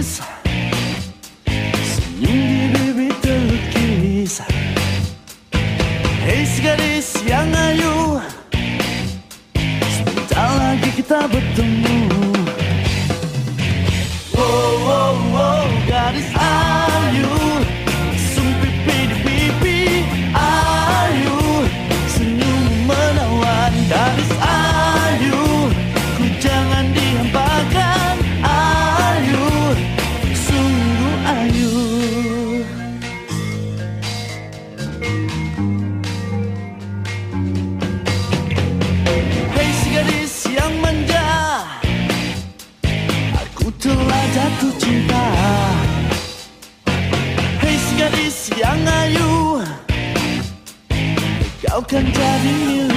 manis, senyum di bibir terlukis. Hei si gadis yang ayu, sebentar lagi kita bertemu. Oh, oh, oh, gadis ayu, sum pipi di pipi ayu, senyum menawan. Gadis ayu, ku jangan dihampakan. Ayu, sungguh ayu. Hei si gadis yang manja, aku telah jatuh cinta. Hei si gadis yang ayu, kau kan jadi milik.